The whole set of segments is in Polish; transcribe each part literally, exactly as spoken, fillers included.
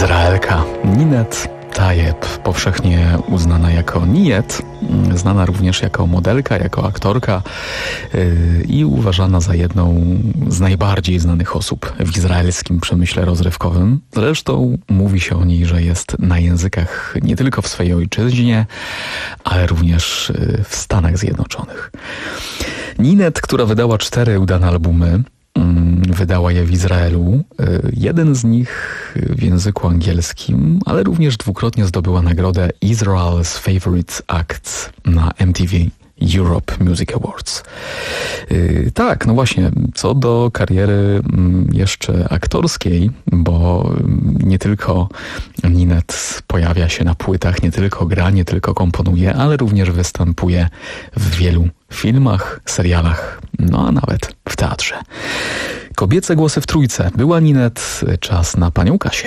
Izraelka Ninet Tayeb, powszechnie uznana jako Niet, znana również jako modelka, jako aktorka yy, i uważana za jedną z najbardziej znanych osób w izraelskim przemyśle rozrywkowym. Zresztą mówi się o niej, że jest na językach nie tylko w swojej ojczyźnie, ale również yy, w Stanach Zjednoczonych. Ninet, która wydała cztery udane albumy, wydała je w Izraelu. Jeden z nich w języku angielskim, ale również dwukrotnie zdobyła nagrodę Israel's Favorite Act na M T V Europe Music Awards. Yy, tak, no właśnie, co do kariery jeszcze aktorskiej, bo nie tylko Ninet pojawia się na płytach, nie tylko gra, nie tylko komponuje, ale również występuje w wielu filmach, serialach, no a nawet w teatrze. Kobiece głosy w trójce. Była Ninet, czas na panią Kasię.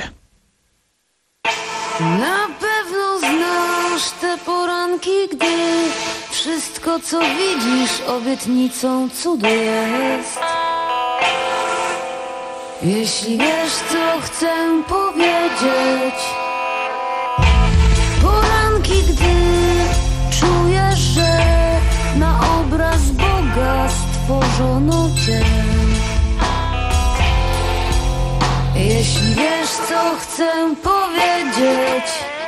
Na pewno znasz te poranki, gdy wszystko, co widzisz, obietnicą cudu jest. Jeśli wiesz, co chcę powiedzieć, poranki, gdy czujesz, że na obraz Boga stworzono cię. Jeśli wiesz, co chcę powiedzieć,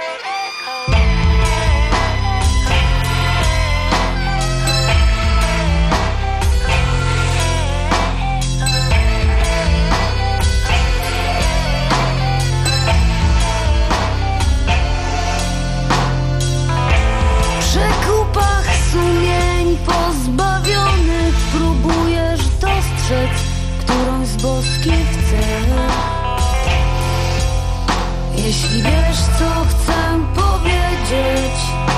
w przekupach sumień pozbawionych próbujesz dostrzec którąś z boskich cech. Jeśli wiesz, co chcę powiedzieć,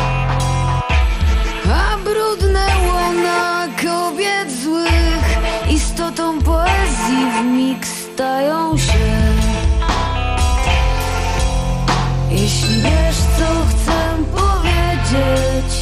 a brudne łona kobiet złych istotą poezji wmig stają się. Jeśli wiesz, co chcę powiedzieć,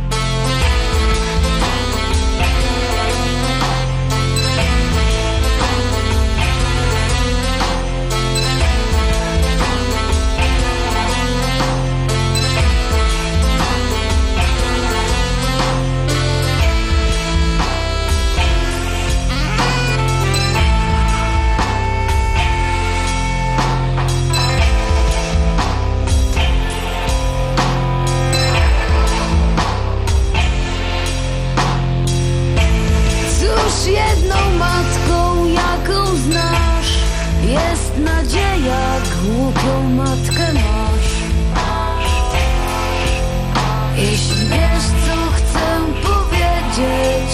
jedną matką, jaką znasz, jest nadzieja, głupią matkę masz. Jeśli wiesz, co chcę powiedzieć,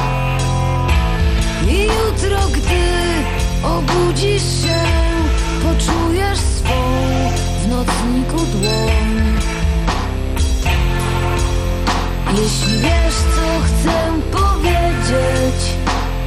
i jutro, gdy obudzisz się, poczujesz swą w nocniku dłoń. Jeśli wiesz, co chcę powiedzieć,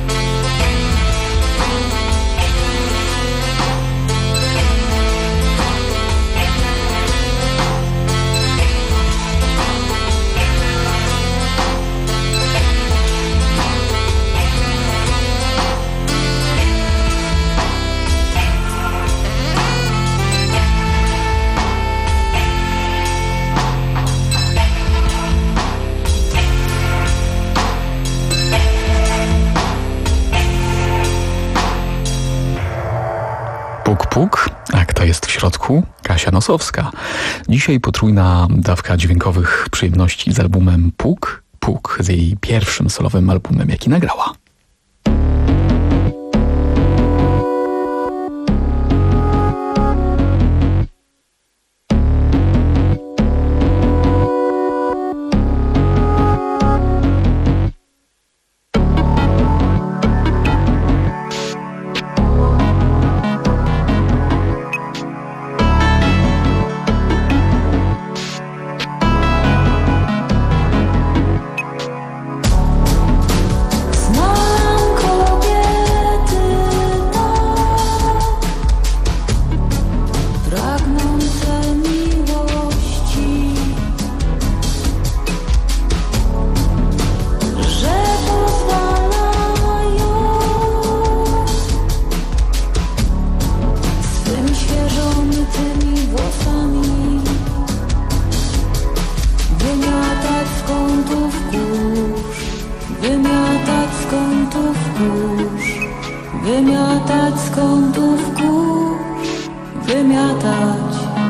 Puk, puk. A kto jest w środku? Kasia Nosowska. Dzisiaj potrójna dawka dźwiękowych przyjemności z albumem Puk, Puk, z jej pierwszym solowym albumem, jaki nagrała. small kurz, wymiatać z kątów kurz, wymiatać z kątów kurz, wymiatać.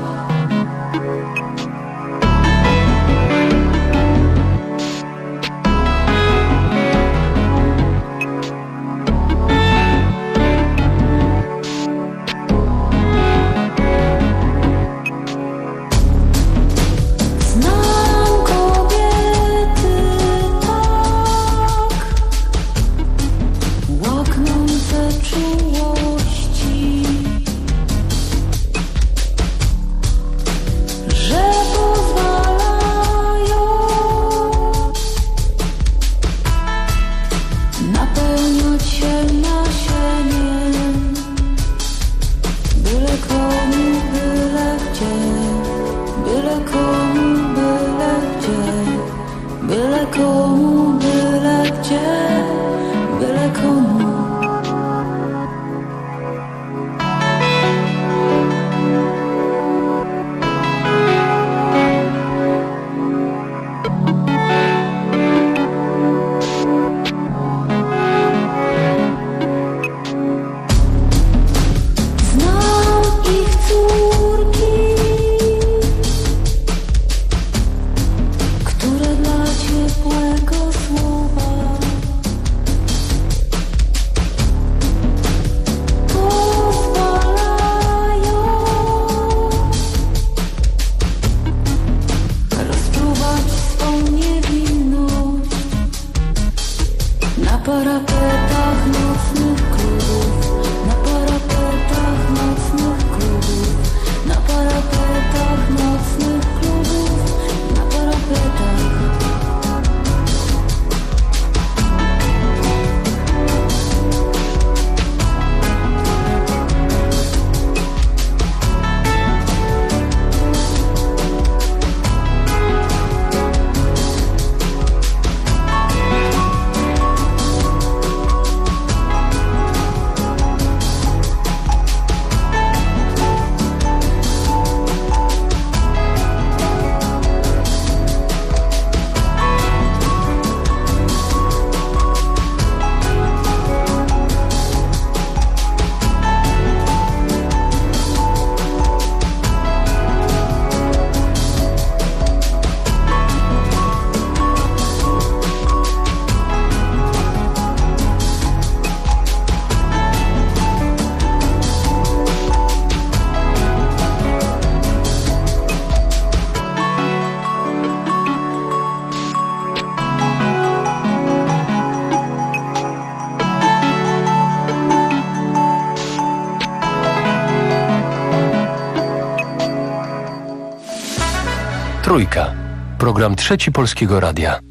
Trójka. Program Trzeci Polskiego Radia.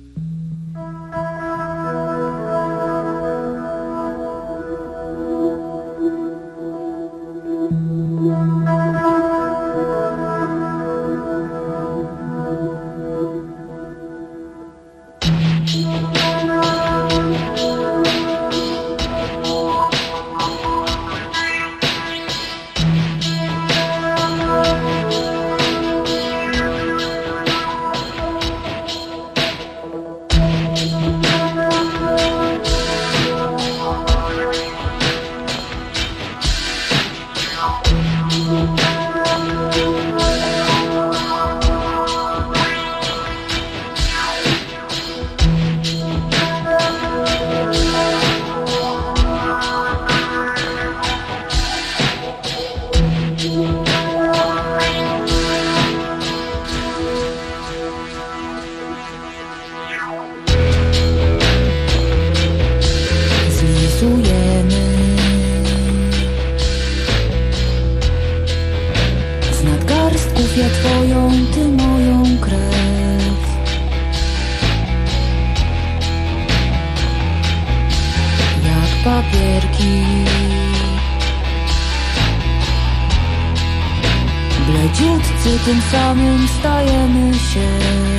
Tym samym stajemy się.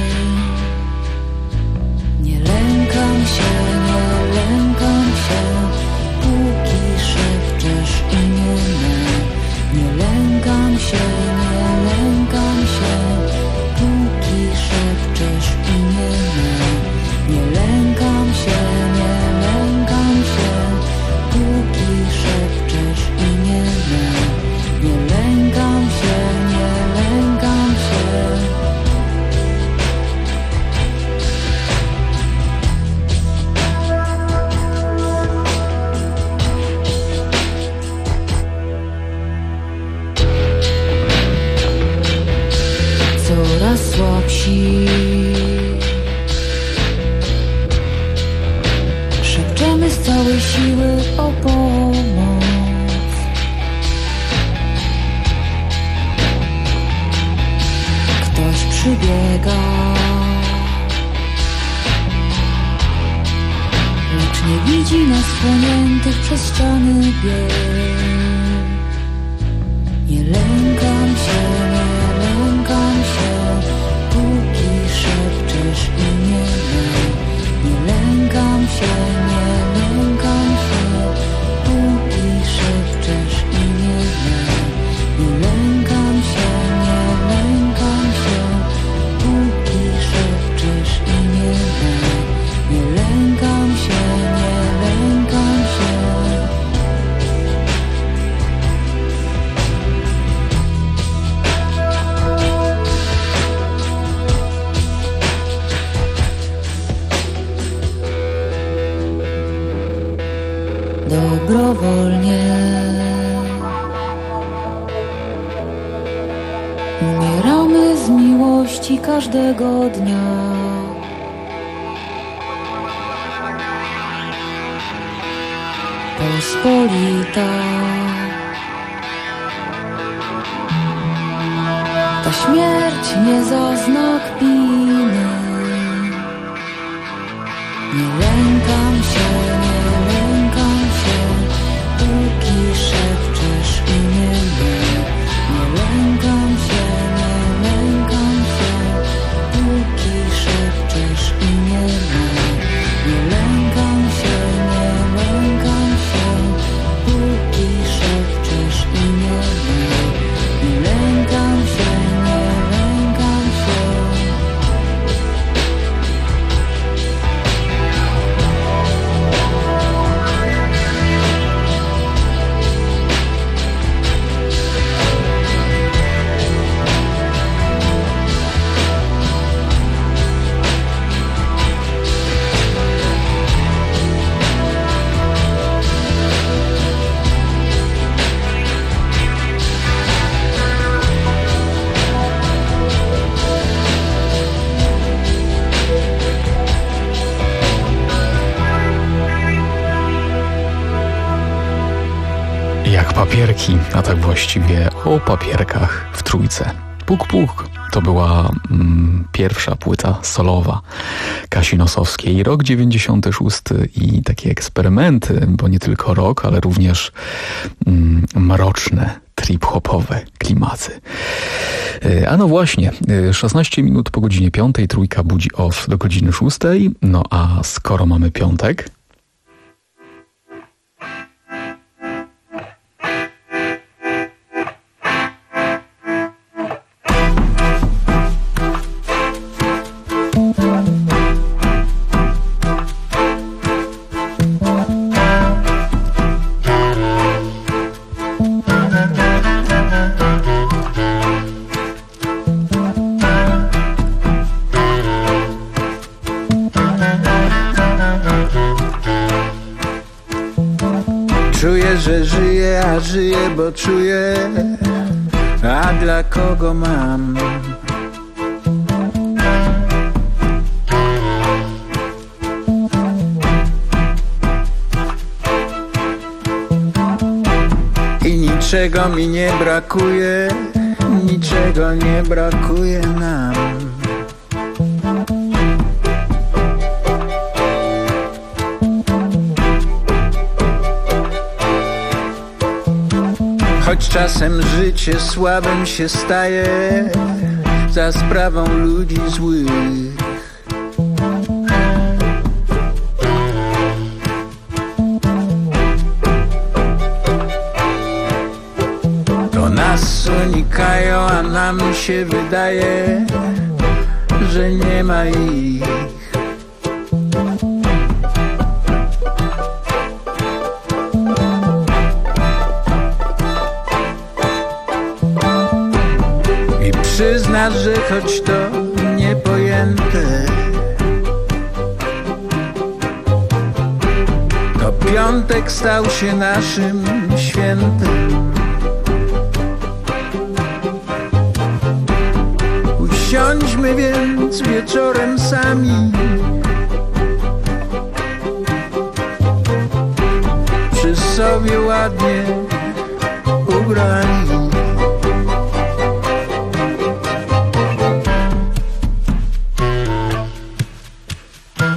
Nie lękam się, nie lękam się, póki szepczesz imię me. Nie lękam się, nie lękam się, póki szepczesz imię me. wszelkiej siły o pomoc. Ktoś przybiega, lecz nie widzi nas wchłoniętych przez ściany biel. Nie lękam się, nie lękam się, póki szepczesz imię me. Nie lękam się, nie lękam się, póki szepczesz imię me. Nie lękam się, nie lękam się, póki szepczesz imię me. Nie lękam się, nie lękam się. Dobrowolnie umieramy z miłości każdego dnia. Pospolita ta śmierć nie za znak winy. Nie lękam się, nie lękam się, póki szepczesz imię me. Nie lękam się, nie lękam się, póki szepczesz imię me. Nie lękam się, nie lękam się, póki szepczesz imię me. Nie lękam się, nie lękam się. Jak papierki, a tak właściwie o papierkach w trójce. Puk Puk to była mm, pierwsza płyta solowa Kasi Nosowskiej. Rok dziewięćdziesiąty szósty i takie eksperymenty, bo nie tylko rok, ale również mm, mroczne, trip-hopowe klimaty. A no właśnie, szesnaście minut po godzinie piątej, trójka budzi off do godziny szóstej. No a skoro mamy piątek, czuję, że żyję, a żyję, bo czuję, a dla kogo mam? I niczego mi nie brakuje, niczego nie brakuje nam. Choć czasem życie słabym się staje za sprawą ludzi złych. To nas unikają, a nam się wydaje, że nie ma ich. Przyznasz, że choć to niepojęte, to piątek stał się naszym świętem. Usiądźmy więc wieczorem sami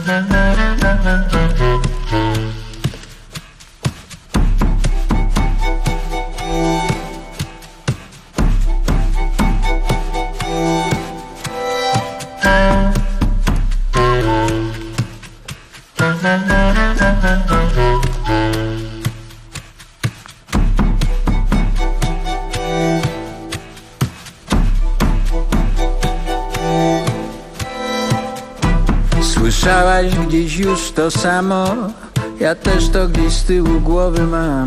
Słyszałaś gdzieś już to samo, ja też to gdzieś z tyłu głowy mam.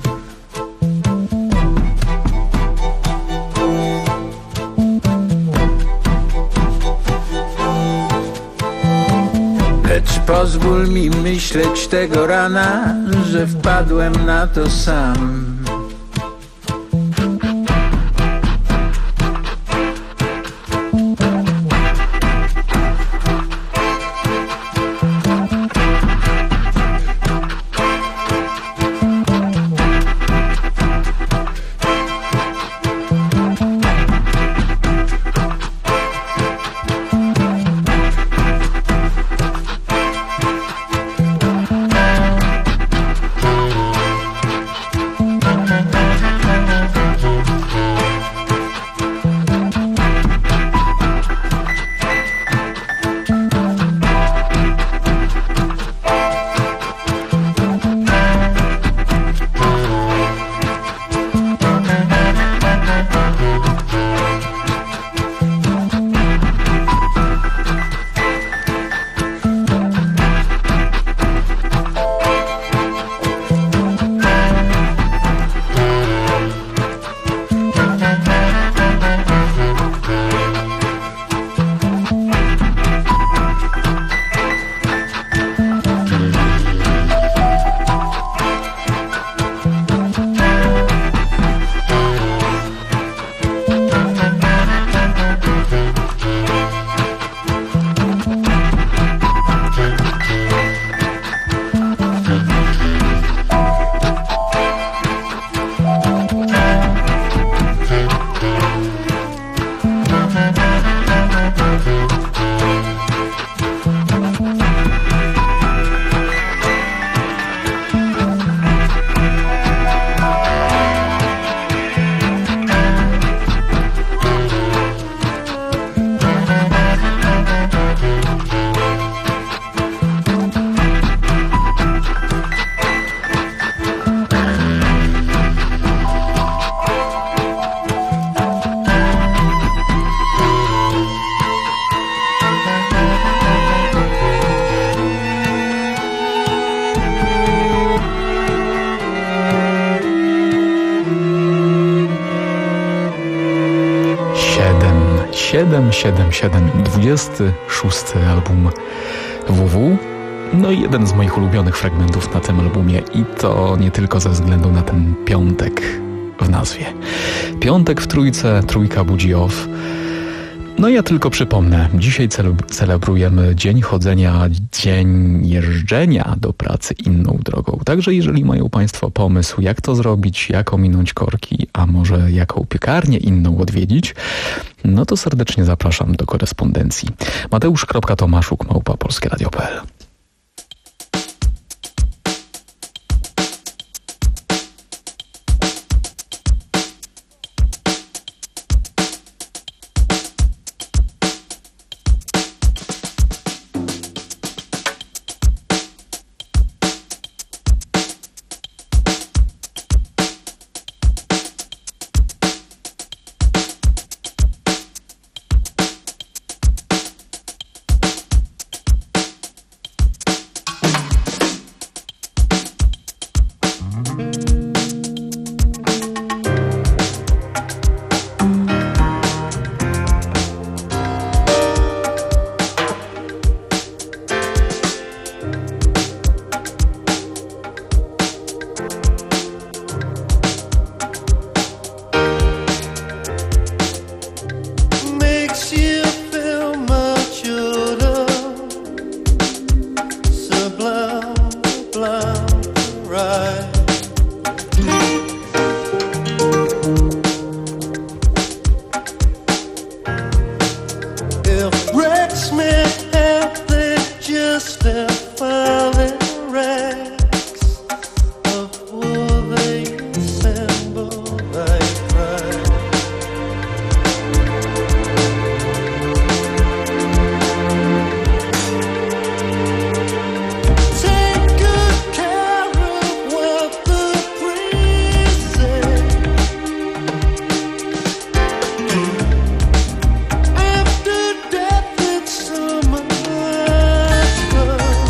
Lecz pozwól mi myśleć tego rana, że wpadłem na to sam. siedem siedem siedem, dwudziesty szósty album W W. No i jeden z moich ulubionych fragmentów na tym albumie i to nie tylko ze względu na ten piątek w nazwie. Piątek w trójce, trójka budzi off. No ja tylko przypomnę, dzisiaj celebrujemy Dzień Chodzenia, Dzień Jeżdżenia do pracy inną drogą. Także jeżeli mają Państwo pomysł, jak to zrobić, jak ominąć korki, a może jaką piekarnię inną odwiedzić, no to serdecznie zapraszam do korespondencji. Mateusz kropka Tomaszuk małpa polskie radio kropka p l. After death, it's so much fun.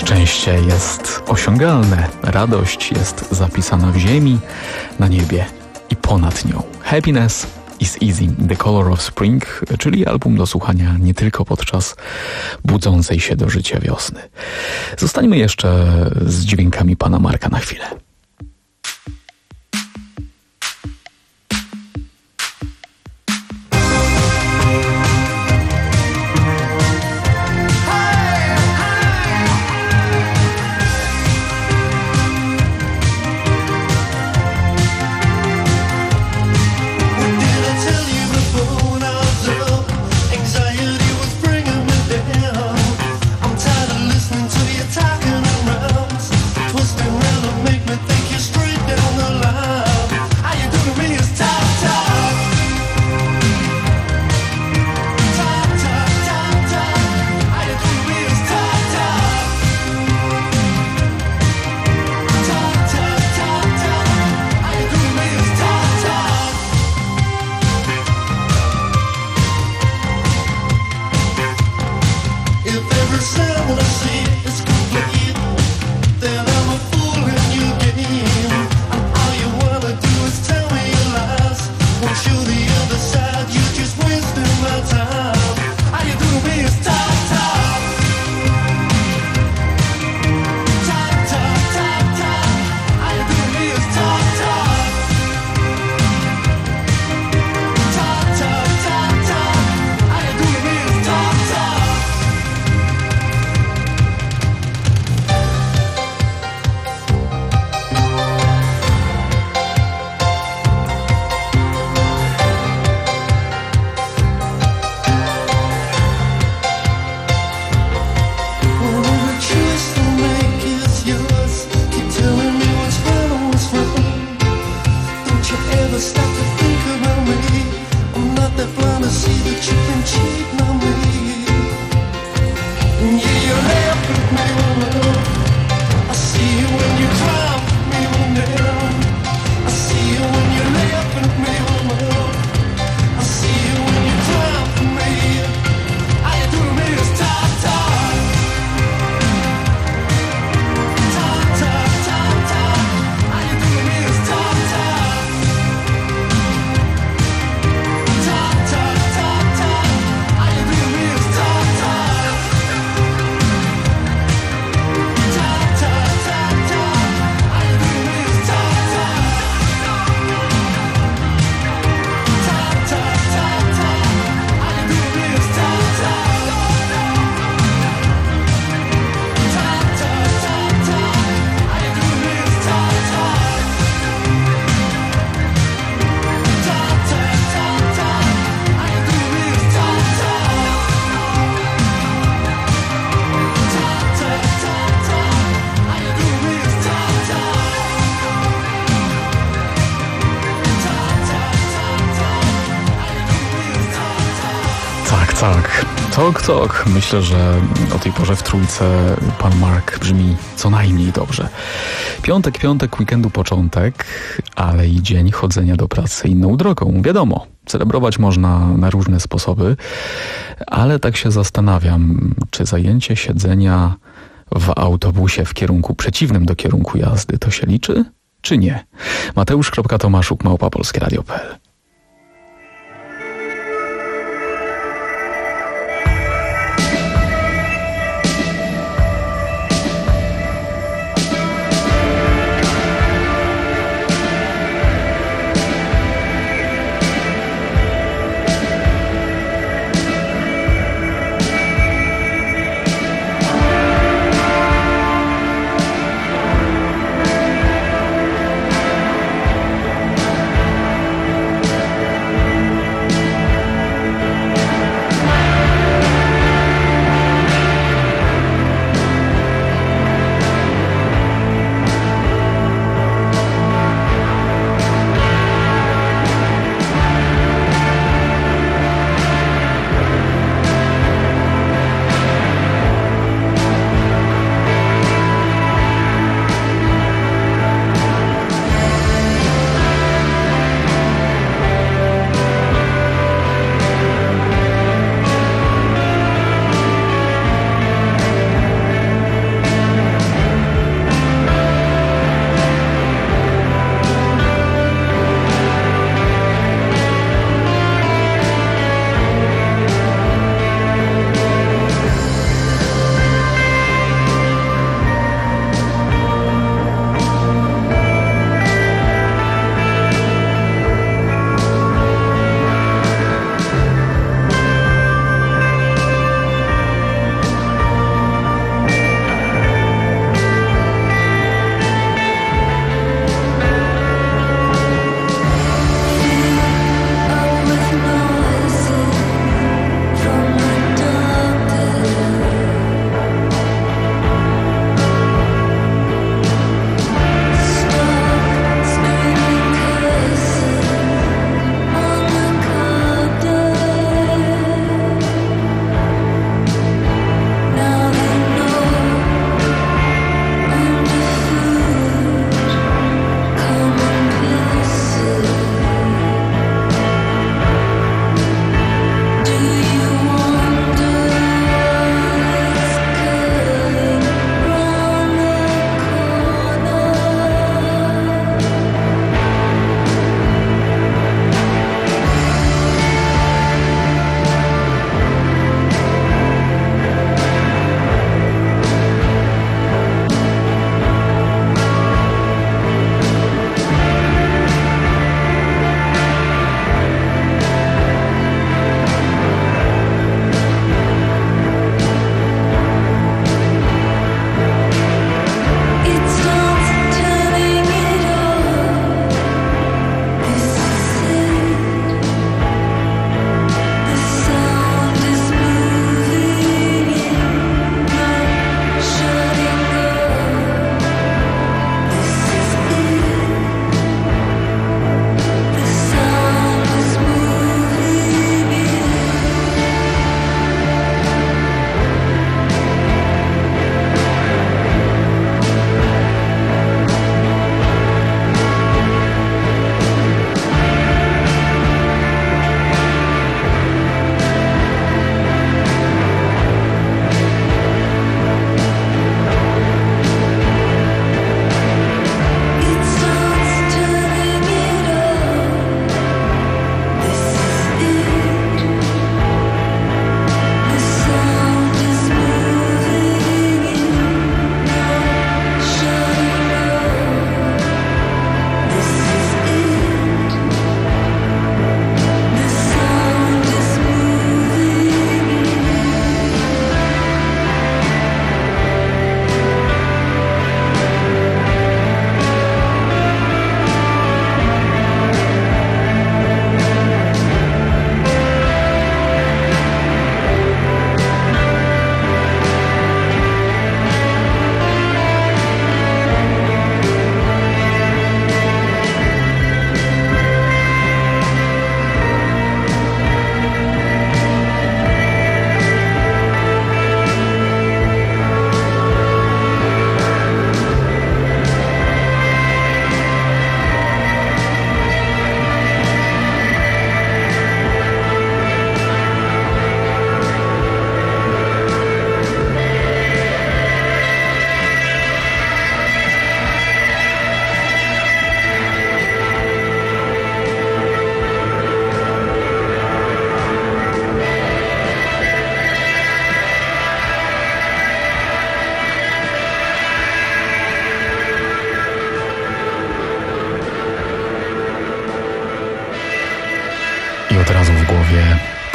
Szczęście jest osiągalne, radość jest zapisana w ziemi, na niebie i ponad nią. Happiness is easy, The Color of Spring, czyli album do słuchania nie tylko podczas budzącej się do życia wiosny. Zostańmy jeszcze z dźwiękami pana Marka na chwilę. Tak, Talk Talk. Myślę, że o tej porze w trójce pan Mark brzmi co najmniej dobrze. Piątek, piątek, weekendu początek, ale i dzień chodzenia do pracy inną drogą. Wiadomo, celebrować można na różne sposoby, ale tak się zastanawiam, czy zajęcie siedzenia w autobusie w kierunku przeciwnym do kierunku jazdy to się liczy, czy nie? Mateusz Tomaszuk, małpa polskie radio kropka pe el.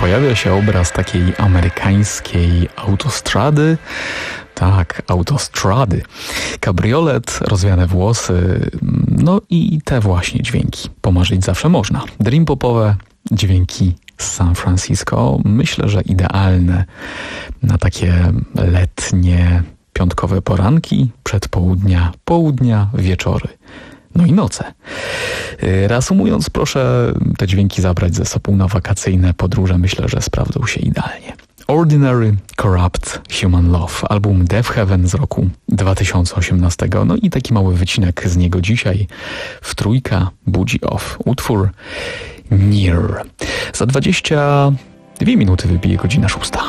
pojawia się obraz takiej amerykańskiej autostrady. Tak, autostrady. Kabriolet, rozwiane włosy, no i te właśnie dźwięki. Pomarzyć zawsze można. Dream popowe dźwięki z San Francisco. Myślę, że idealne na takie letnie, piątkowe poranki, przedpołudnia, południa, wieczory. No i noce. Reasumując, proszę te dźwięki zabrać ze sobą na wakacyjne podróże. Myślę, że sprawdzą się idealnie. Ordinary, Corrupt, Human Love, album Death Heaven z roku dwa tysiące osiemnastego. No i taki mały wycinek z niego dzisiaj w trójka budzi off. Utwór Near. Za dwadzieścia dwie minuty wybije godzina szósta.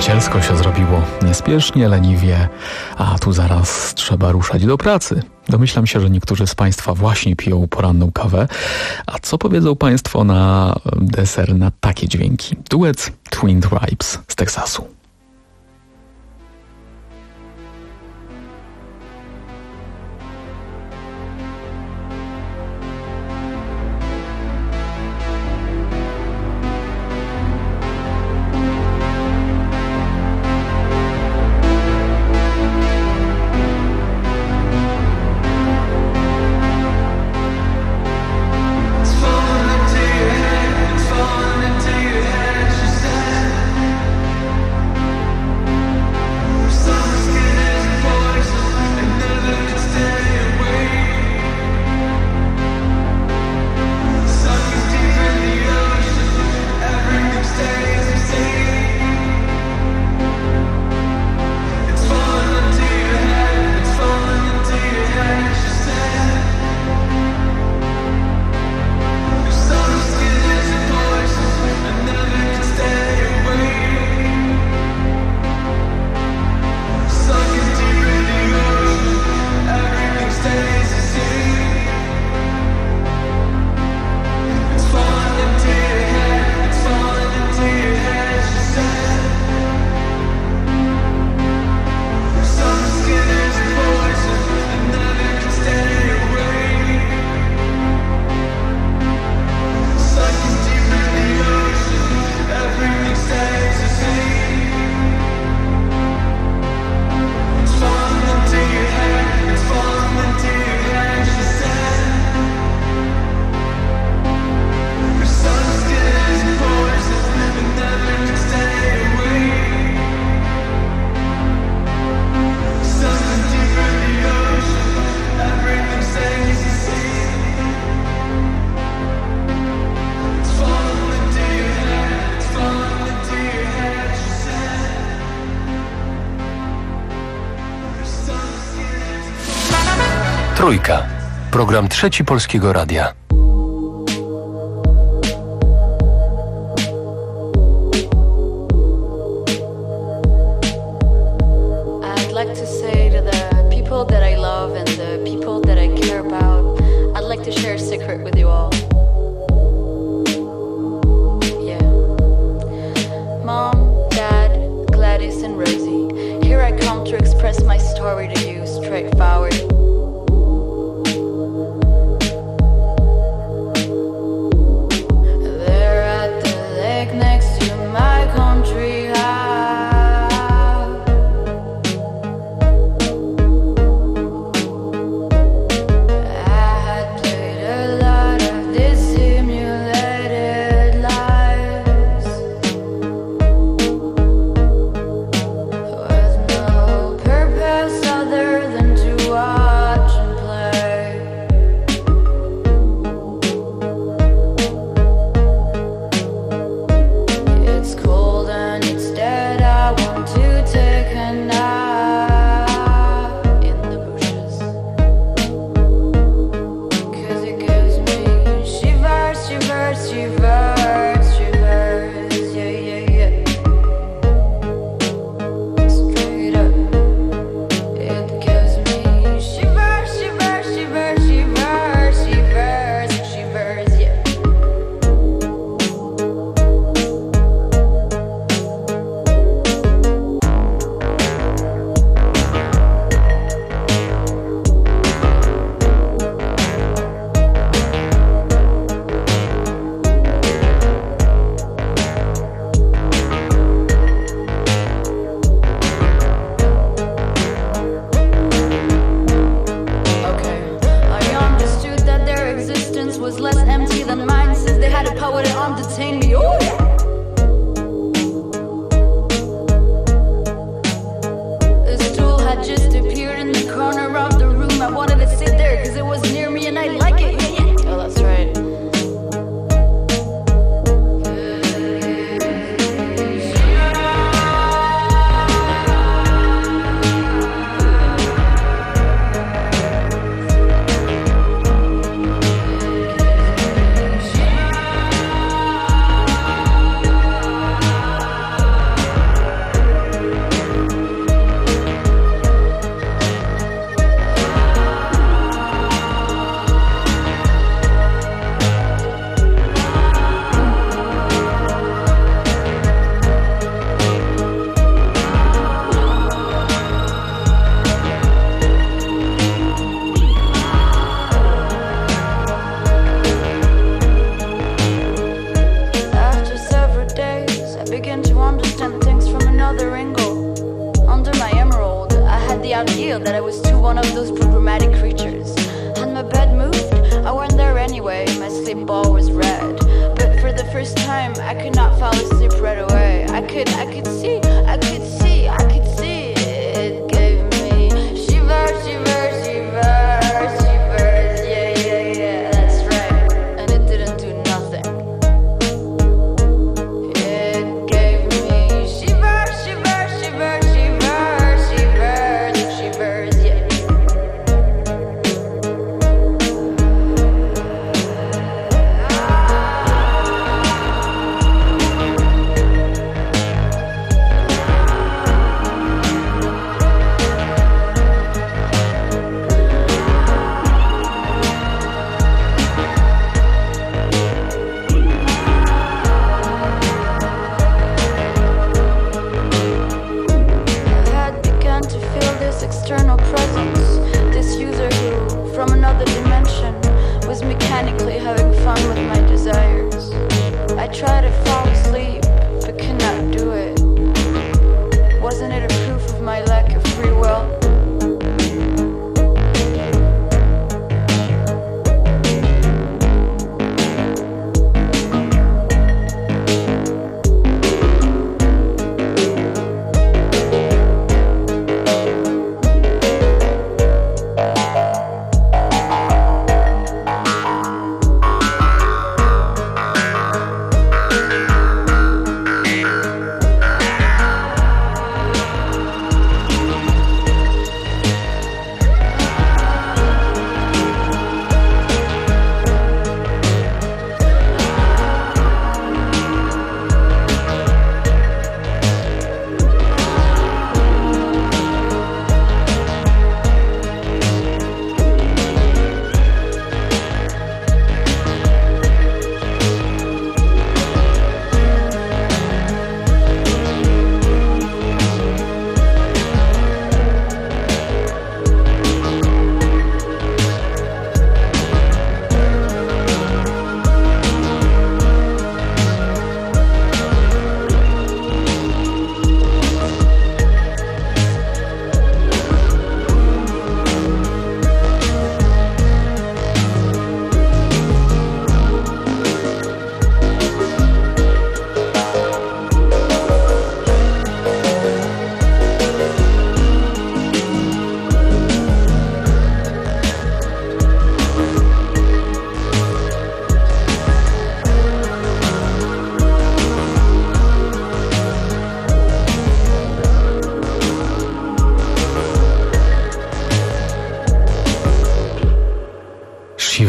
Przyjacielsko się zrobiło, niespiesznie, leniwie, a tu zaraz trzeba ruszać do pracy. Domyślam się, że niektórzy z Państwa właśnie piją poranną kawę. A co powiedzą Państwo na deser na takie dźwięki? Duet Twin Tribes z Teksasu. Trójka. Program Trzeci Polskiego Radia. I'd like to say to the people that I love and the people that I care about, I'd like to share a secret with you all. Yeah. Mom, Dad, Gladys and Rosie, here I come to express my story to you straightforward.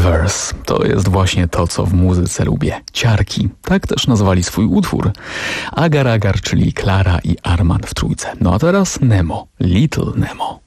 Flavors. To jest właśnie to, co w muzyce lubię. Ciarki. Tak też nazwali swój utwór. Agar Agar, czyli Klara i Arman w trójce. No a teraz Nemo. Little Nemo.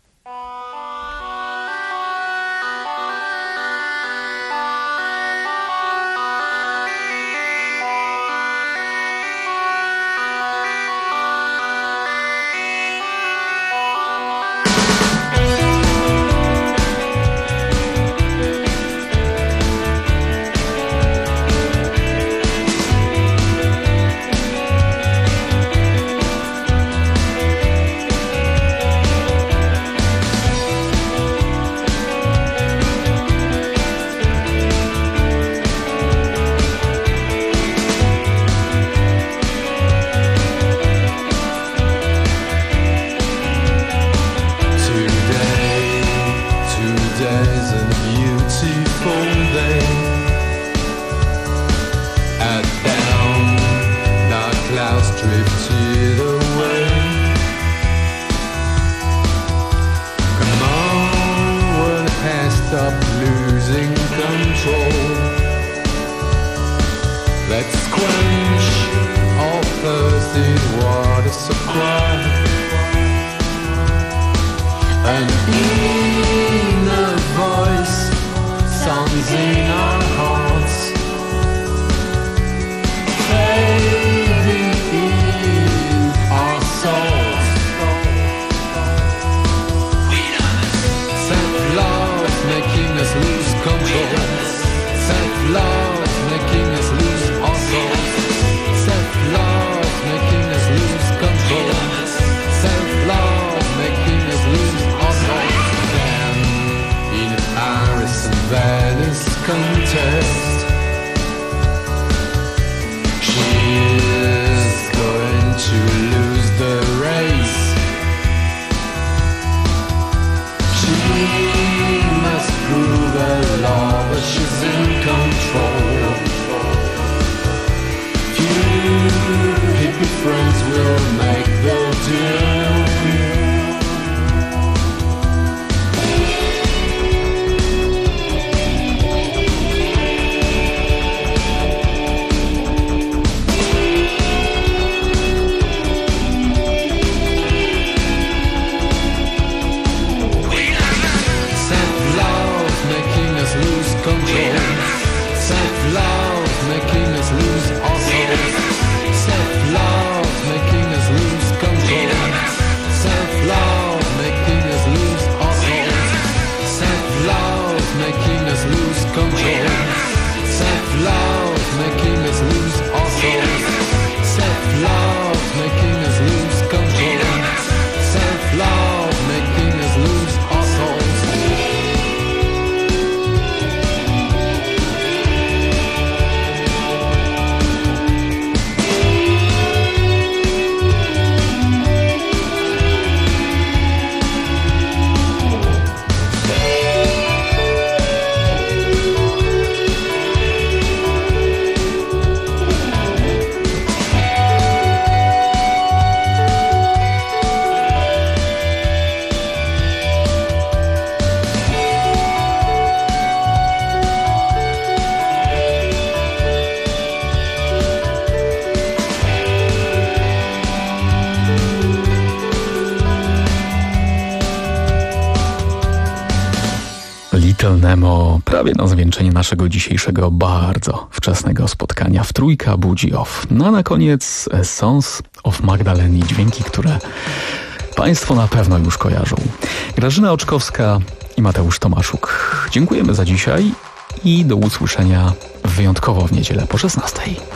Nemo, prawie na zwieńczenie naszego dzisiejszego bardzo wczesnego spotkania w Trójka Budzi Off. No a na koniec Sons of Magdalene, dźwięki, które Państwo na pewno już kojarzą. Grażyna Oczkowska i Mateusz Tomaszuk. Dziękujemy za dzisiaj i do usłyszenia wyjątkowo w niedzielę po szesnastej.